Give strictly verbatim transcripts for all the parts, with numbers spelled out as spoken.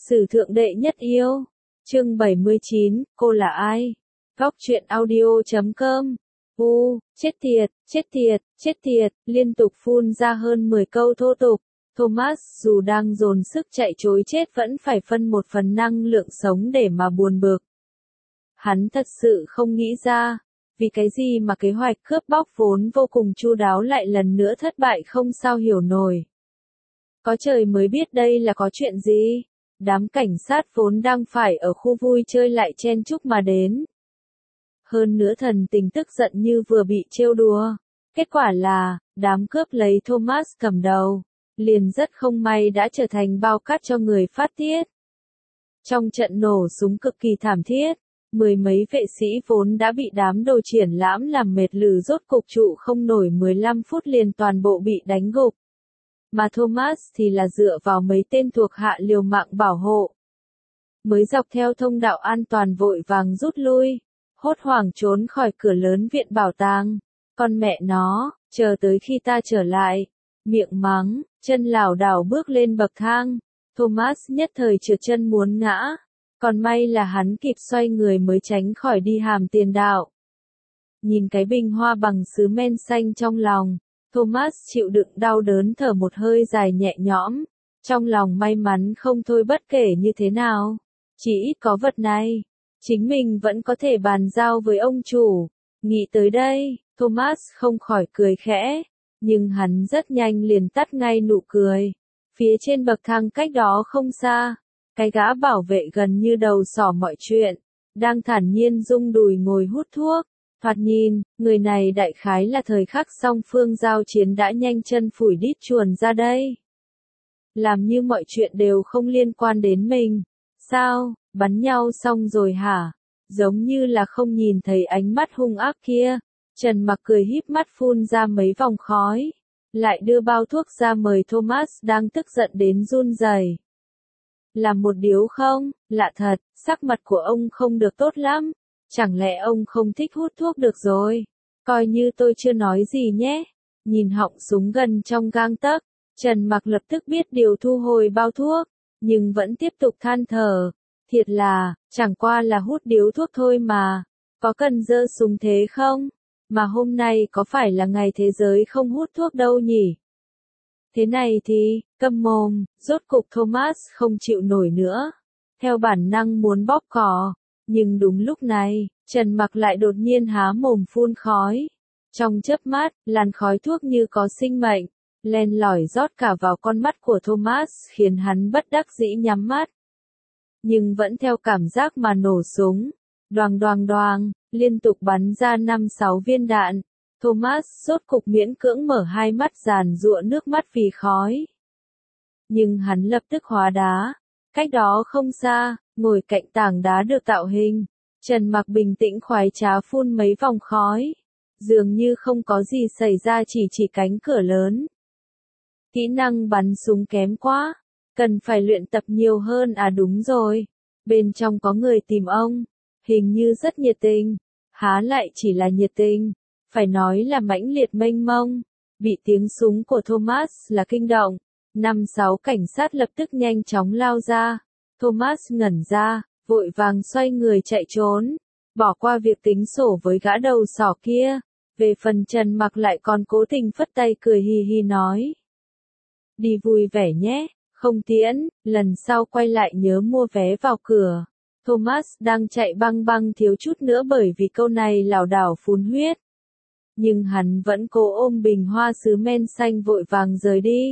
Sử thượng đệ nhất yêu. Chương bảy mươi chín, cô là ai? Góc truyện audio chấm com. U, chết tiệt, chết tiệt, chết tiệt, liên tục phun ra hơn mười câu thô tục. Thomas dù đang dồn sức chạy trối chết vẫn phải phân một phần năng lượng sống để mà buồn bực. Hắn thật sự không nghĩ ra, vì cái gì mà kế hoạch cướp bóc vốn vô cùng chu đáo lại lần nữa thất bại không sao hiểu nổi. Có trời mới biết đây là có chuyện gì. Đám cảnh sát vốn đang phải ở khu vui chơi lại chen chúc mà đến. Hơn nữa thần tình tức giận như vừa bị trêu đùa. Kết quả là, đám cướp lấy Thomas cầm đầu, liền rất không may đã trở thành bao cát cho người phát tiết. Trong trận nổ súng cực kỳ thảm thiết, mười mấy vệ sĩ vốn đã bị đám đồ triển lãm làm mệt lử rốt cục trụ không nổi mười lăm phút liền toàn bộ bị đánh gục. Mà Thomas thì là dựa vào mấy tên thuộc hạ liều mạng bảo hộ. Mới dọc theo thông đạo an toàn vội vàng rút lui, hốt hoảng trốn khỏi cửa lớn viện bảo tàng. Con mẹ nó, chờ tới khi ta trở lại, miệng mắng, chân lảo đảo bước lên bậc thang. Thomas nhất thời trượt chân muốn ngã, còn may là hắn kịp xoay người mới tránh khỏi đi hàm tiền đạo. Nhìn cái bình hoa bằng sứ men xanh trong lòng, Thomas chịu đựng đau đớn thở một hơi dài nhẹ nhõm, trong lòng may mắn không thôi bất kể như thế nào. Chỉ ít có vật này, chính mình vẫn có thể bàn giao với ông chủ. Nghĩ tới đây, Thomas không khỏi cười khẽ, nhưng hắn rất nhanh liền tắt ngay nụ cười. Phía trên bậc thang cách đó không xa, cái gã bảo vệ gần như đầu sỏ mọi chuyện, đang thản nhiên rung đùi ngồi hút thuốc. Thoạt nhìn, người này đại khái là thời khắc song phương giao chiến đã nhanh chân phủi đít chuồn ra đây. Làm như mọi chuyện đều không liên quan đến mình. Sao, bắn nhau xong rồi hả? Giống như là không nhìn thấy ánh mắt hung ác kia. Trần Mặc cười híp mắt phun ra mấy vòng khói. Lại đưa bao thuốc ra mời Thomas đang tức giận đến run rẩy. Làm một điếu không? Lạ thật, sắc mặt của ông không được tốt lắm. Chẳng lẽ ông không thích hút thuốc được rồi? Coi như tôi chưa nói gì nhé. Nhìn họng súng gần trong gang tấc, Trần Mặc lập tức biết điều thu hồi bao thuốc, nhưng vẫn tiếp tục than thở. Thiệt là, chẳng qua là hút điếu thuốc thôi mà. Có cần giơ súng thế không? Mà hôm nay có phải là ngày thế giới không hút thuốc đâu nhỉ? Thế này thì, câm mồm, rốt cục Thomas không chịu nổi nữa. Theo bản năng muốn bóp cò. Nhưng đúng lúc này, Trần Mặc lại đột nhiên há mồm phun khói. Trong chớp mắt, làn khói thuốc như có sinh mệnh, len lỏi rót cả vào con mắt của Thomas khiến hắn bất đắc dĩ nhắm mắt. Nhưng vẫn theo cảm giác mà nổ súng. Đoàng đoàng đoàng, liên tục bắn ra năm sáu viên đạn. Thomas rốt cục miễn cưỡng mở hai mắt giàn giụa nước mắt vì khói. Nhưng hắn lập tức hóa đá. Cách đó không xa, ngồi cạnh tảng đá được tạo hình, Trần Mặc bình tĩnh khoái trá phun mấy vòng khói. Dường như không có gì xảy ra chỉ chỉ cánh cửa lớn. Kỹ năng bắn súng kém quá, cần phải luyện tập nhiều hơn à đúng rồi. Bên trong có người tìm ông, hình như rất nhiệt tình, há lại chỉ là nhiệt tình, phải nói là mãnh liệt mênh mông. Bị tiếng súng của Thomas là kinh động. Năm sáu cảnh sát lập tức nhanh chóng lao ra. Thomas ngẩn ra, vội vàng xoay người chạy trốn, bỏ qua việc tính sổ với gã đầu sỏ kia. Về phần Trần Mặc lại còn cố tình phất tay cười hi hi nói. Đi vui vẻ nhé, không tiễn, lần sau quay lại nhớ mua vé vào cửa. Thomas đang chạy băng băng thiếu chút nữa bởi vì câu này lảo đảo phun huyết. Nhưng hắn vẫn cố ôm bình hoa sứ men xanh vội vàng rời đi.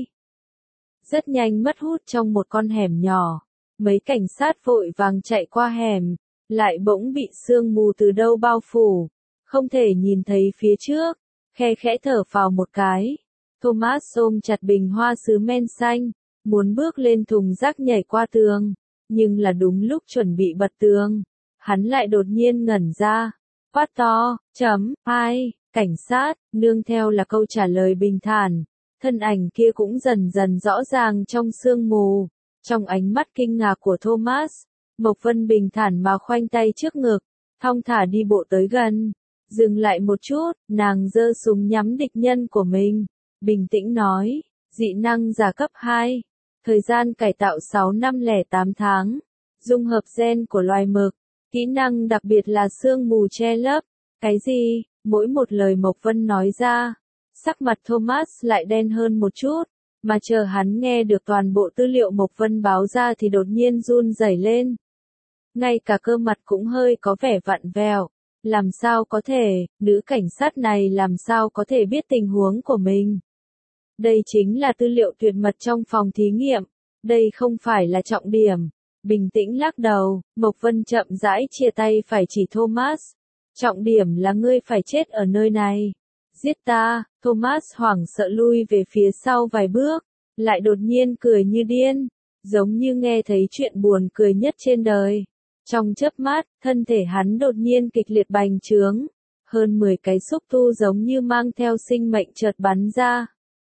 Rất nhanh mất hút trong một con hẻm nhỏ, mấy cảnh sát vội vàng chạy qua hẻm, lại bỗng bị sương mù từ đâu bao phủ, không thể nhìn thấy phía trước, khe khẽ thở phào một cái. Thomas ôm chặt bình hoa sứ men xanh, muốn bước lên thùng rác nhảy qua tường, nhưng là đúng lúc chuẩn bị bật tường, hắn lại đột nhiên ngẩn ra, quát to, chấm, hai, cảnh sát, nương theo là câu trả lời bình thản. Thân ảnh kia cũng dần dần rõ ràng trong sương mù. Trong ánh mắt kinh ngạc của Thomas, Mộc Vân bình thản mà khoanh tay trước ngực, thong thả đi bộ tới gần. Dừng lại một chút, nàng giơ súng nhắm địch nhân của mình. Bình tĩnh nói, dị năng giả cấp hai. Thời gian cải tạo sáu năm lẻ tám tháng. Dung hợp gen của loài mực. Kỹ năng đặc biệt là sương mù che lấp. Cái gì? Mỗi một lời Mộc Vân nói ra, sắc mặt Thomas lại đen hơn một chút, mà chờ hắn nghe được toàn bộ tư liệu Mộc Vân báo ra thì đột nhiên run rẩy lên. Ngay cả cơ mặt cũng hơi có vẻ vặn vẹo. Làm sao có thể, nữ cảnh sát này làm sao có thể biết tình huống của mình? Đây chính là tư liệu tuyệt mật trong phòng thí nghiệm, đây không phải là trọng điểm. Bình tĩnh lắc đầu, Mộc Vân chậm rãi chia tay phải chỉ Thomas. Trọng điểm là ngươi phải chết ở nơi này. Giết ta, Thomas hoảng sợ lui về phía sau vài bước, lại đột nhiên cười như điên, giống như nghe thấy chuyện buồn cười nhất trên đời. Trong chớp mắt, thân thể hắn đột nhiên kịch liệt bành trướng, hơn mười cái xúc tu giống như mang theo sinh mệnh chợt bắn ra.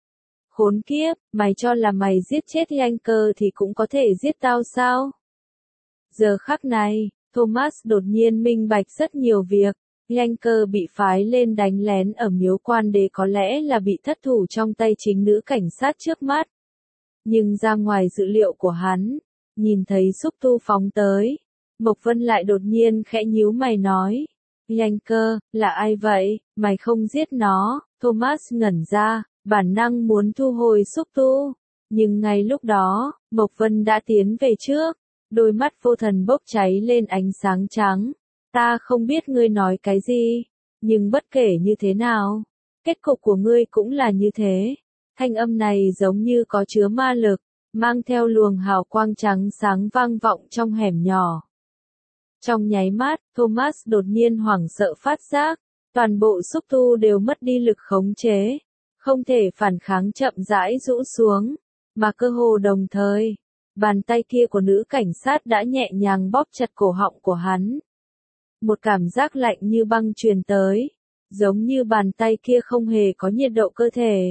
Khốn kiếp, mày cho là mày giết chết Yanker thì cũng có thể giết tao sao? Giờ khắc này, Thomas đột nhiên minh bạch rất nhiều việc. Yanker bị phái lên đánh lén ở miếu quan đế có lẽ là bị thất thủ trong tay chính nữ cảnh sát trước mắt. Nhưng ra ngoài dự liệu của hắn, nhìn thấy xúc tu phóng tới, Mộc Vân lại đột nhiên khẽ nhíu mày nói. Yanker, là ai vậy, mày không giết nó? Thomas ngẩn ra, bản năng muốn thu hồi xúc tu. Nhưng ngay lúc đó, Mộc Vân đã tiến về trước, đôi mắt vô thần bốc cháy lên ánh sáng trắng. Ta không biết ngươi nói cái gì, nhưng bất kể như thế nào, kết cục của ngươi cũng là như thế. Thanh âm này giống như có chứa ma lực, mang theo luồng hào quang trắng sáng vang vọng trong hẻm nhỏ. Trong nháy mắt, Thomas đột nhiên hoảng sợ phát giác, toàn bộ xúc tu đều mất đi lực khống chế, không thể phản kháng chậm rãi rũ xuống, mà cơ hồ đồng thời, bàn tay kia của nữ cảnh sát đã nhẹ nhàng bóp chặt cổ họng của hắn. Một cảm giác lạnh như băng truyền tới, giống như bàn tay kia không hề có nhiệt độ cơ thể.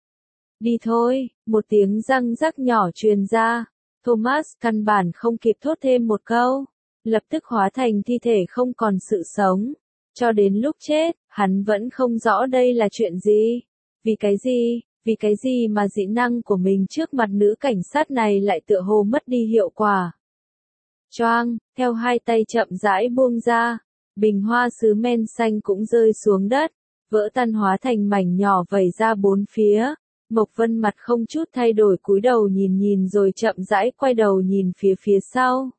Đi thôi, một tiếng răng rắc nhỏ truyền ra, Thomas căn bản không kịp thốt thêm một câu, lập tức hóa thành thi thể không còn sự sống. Cho đến lúc chết, hắn vẫn không rõ đây là chuyện gì. Vì cái gì, vì cái gì mà dị năng của mình trước mặt nữ cảnh sát này lại tựa hồ mất đi hiệu quả. Choang, theo hai tay chậm rãi buông ra, bình hoa sứ men xanh cũng rơi xuống đất, vỡ tan hóa thành mảnh nhỏ vẩy ra bốn phía. Mộc Vân mặt không chút thay đổi cúi đầu nhìn nhìn rồi chậm rãi quay đầu nhìn phía phía sau.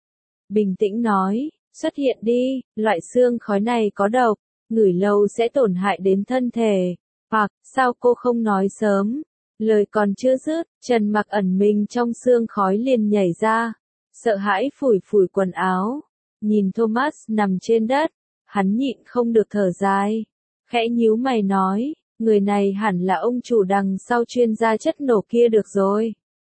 Bình tĩnh nói, xuất hiện đi, loại xương khói này có độc, ngửi lâu sẽ tổn hại đến thân thể. Hoặc, sao cô không nói sớm? Lời còn chưa dứt, Trần Mặc ẩn mình trong xương khói liền nhảy ra, sợ hãi phủi phủi quần áo, nhìn Thomas nằm trên đất, hắn nhịn không được thở dài, khẽ nhíu mày nói, người này hẳn là ông chủ đằng sau chuyên gia chất nổ kia được rồi.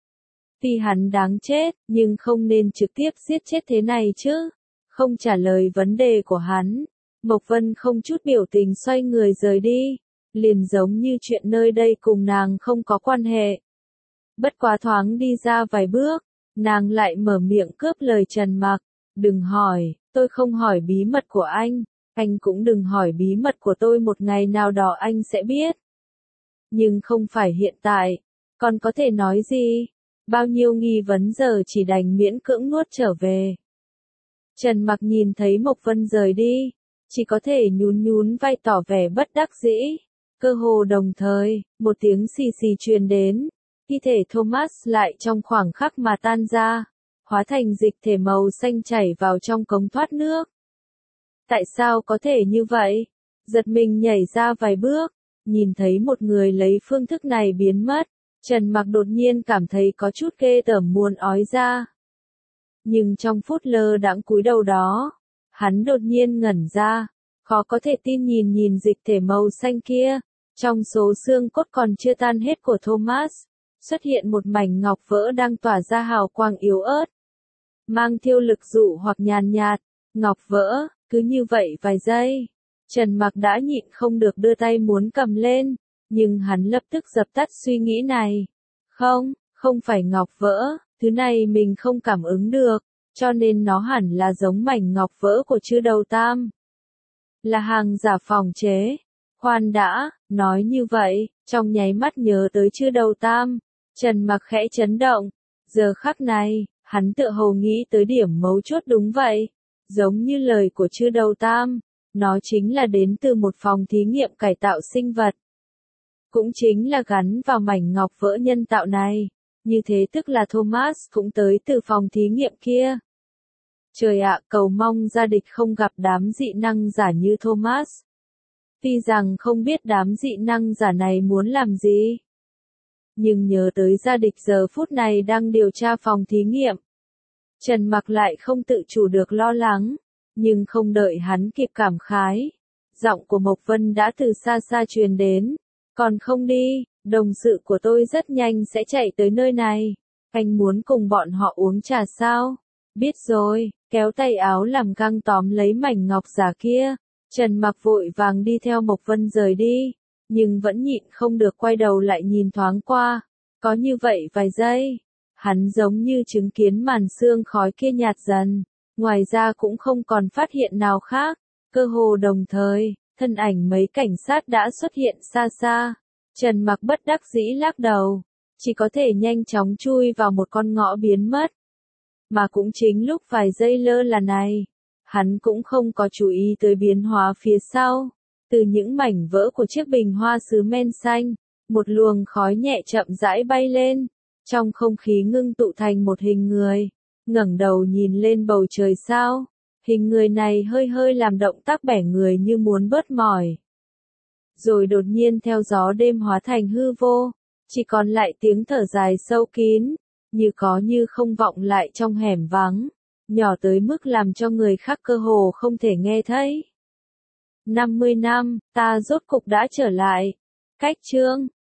Tuy hắn đáng chết, nhưng không nên trực tiếp giết chết thế này chứ. Không trả lời vấn đề của hắn, Mộc Vân không chút biểu tình xoay người rời đi, liền giống như chuyện nơi đây cùng nàng không có quan hệ. Bất quá thoáng đi ra vài bước, nàng lại mở miệng cướp lời Trần Mặc, đừng hỏi, tôi không hỏi bí mật của anh, anh cũng đừng hỏi bí mật của tôi, một ngày nào đó anh sẽ biết. Nhưng không phải hiện tại, còn có thể nói gì, bao nhiêu nghi vấn giờ chỉ đành miễn cưỡng nuốt trở về. Trần Mặc nhìn thấy Mộc Vân rời đi, chỉ có thể nhún nhún vai tỏ vẻ bất đắc dĩ. Cơ hồ đồng thời, một tiếng xì xì truyền đến, thi thể Thomas lại trong khoảng khắc mà tan ra, hóa thành dịch thể màu xanh chảy vào trong cống thoát nước. Tại sao có thể như vậy? Giật mình nhảy ra vài bước, nhìn thấy một người lấy phương thức này biến mất, Trần Mặc đột nhiên cảm thấy có chút ghê tởm muốn ói ra. Nhưng trong phút lơ đãng cúi đầu đó, hắn đột nhiên ngẩn ra, khó có thể tin nhìn nhìn dịch thể màu xanh kia, trong số xương cốt còn chưa tan hết của Thomas, xuất hiện một mảnh ngọc vỡ đang tỏa ra hào quang yếu ớt, mang thiêu lực dụ hoặc nhàn nhạt, ngọc vỡ, cứ như vậy vài giây, Trần Mặc đã nhịn không được đưa tay muốn cầm lên, nhưng hắn lập tức dập tắt suy nghĩ này. Không, không phải ngọc vỡ, thứ này mình không cảm ứng được, cho nên nó hẳn là giống mảnh ngọc vỡ của chư đầu tam. Là hàng giả phòng chế. Khoan đã, nói như vậy, trong nháy mắt nhớ tới chư đầu tam, Trần Mặc khẽ chấn động. Giờ khắc này, hắn tựa hồ nghĩ tới điểm mấu chốt đúng vậy. Giống như lời của Chư Đầu Tam, nó chính là đến từ một phòng thí nghiệm cải tạo sinh vật. Cũng chính là gắn vào mảnh ngọc vỡ nhân tạo này. Như thế tức là Thomas cũng tới từ phòng thí nghiệm kia. Trời ạ, cầu mong gia địch không gặp đám dị năng giả như Thomas. Tuy rằng không biết đám dị năng giả này muốn làm gì. Nhưng nhớ tới gia địch giờ phút này đang điều tra phòng thí nghiệm. Trần Mặc lại không tự chủ được lo lắng. Nhưng không đợi hắn kịp cảm khái. Giọng của Mộc Vân đã từ xa xa truyền đến. Còn không đi, đồng sự của tôi rất nhanh sẽ chạy tới nơi này. Anh muốn cùng bọn họ uống trà sao? Biết rồi, kéo tay áo làm găng tóm lấy mảnh ngọc giả kia. Trần Mặc vội vàng đi theo Mộc Vân rời đi. Nhưng vẫn nhịn không được quay đầu lại nhìn thoáng qua. Có như vậy vài giây. Hắn giống như chứng kiến màn sương khói kia nhạt dần. Ngoài ra cũng không còn phát hiện nào khác. Cơ hồ đồng thời, thân ảnh mấy cảnh sát đã xuất hiện xa xa. Trần Mặc bất đắc dĩ lắc đầu. Chỉ có thể nhanh chóng chui vào một con ngõ biến mất. Mà cũng chính lúc vài giây lơ là này. Hắn cũng không có chú ý tới biến hóa phía sau. Từ những mảnh vỡ của chiếc bình hoa sứ men xanh. Một luồng khói nhẹ chậm rãi bay lên. Trong không khí ngưng tụ thành một hình người. Ngẩng đầu nhìn lên bầu trời sao. Hình người này hơi hơi làm động tác bẻ người như muốn bớt mỏi. Rồi đột nhiên theo gió đêm hóa thành hư vô. Chỉ còn lại tiếng thở dài sâu kín. Như có như không vọng lại trong hẻm vắng. Nhỏ tới mức làm cho người khác cơ hồ không thể nghe thấy. năm mươi năm, ta rốt cục đã trở lại. Cách chương